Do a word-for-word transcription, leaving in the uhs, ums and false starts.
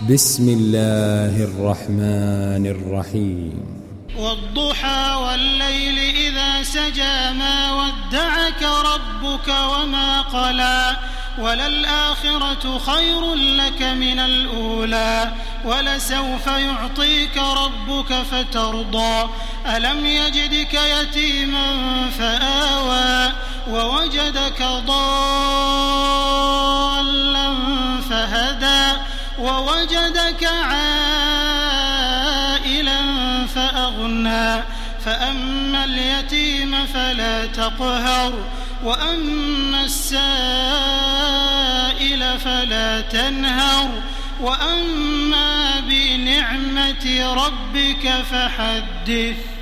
بسم الله الرحمن الرحيم. والضحى والليل إذا سجى ما ودعك ربك وما قلى وللآخرة خير لك من الأولى ولسوف يعطيك ربك فترضى ألم يجدك يتيما فآوى ووجدك ضالا فهدى ووجدك عائلا فأغنى فأما اليتيم فلا تقهر وأما السائل فلا تنهر وأما بنعمة ربك فحدث.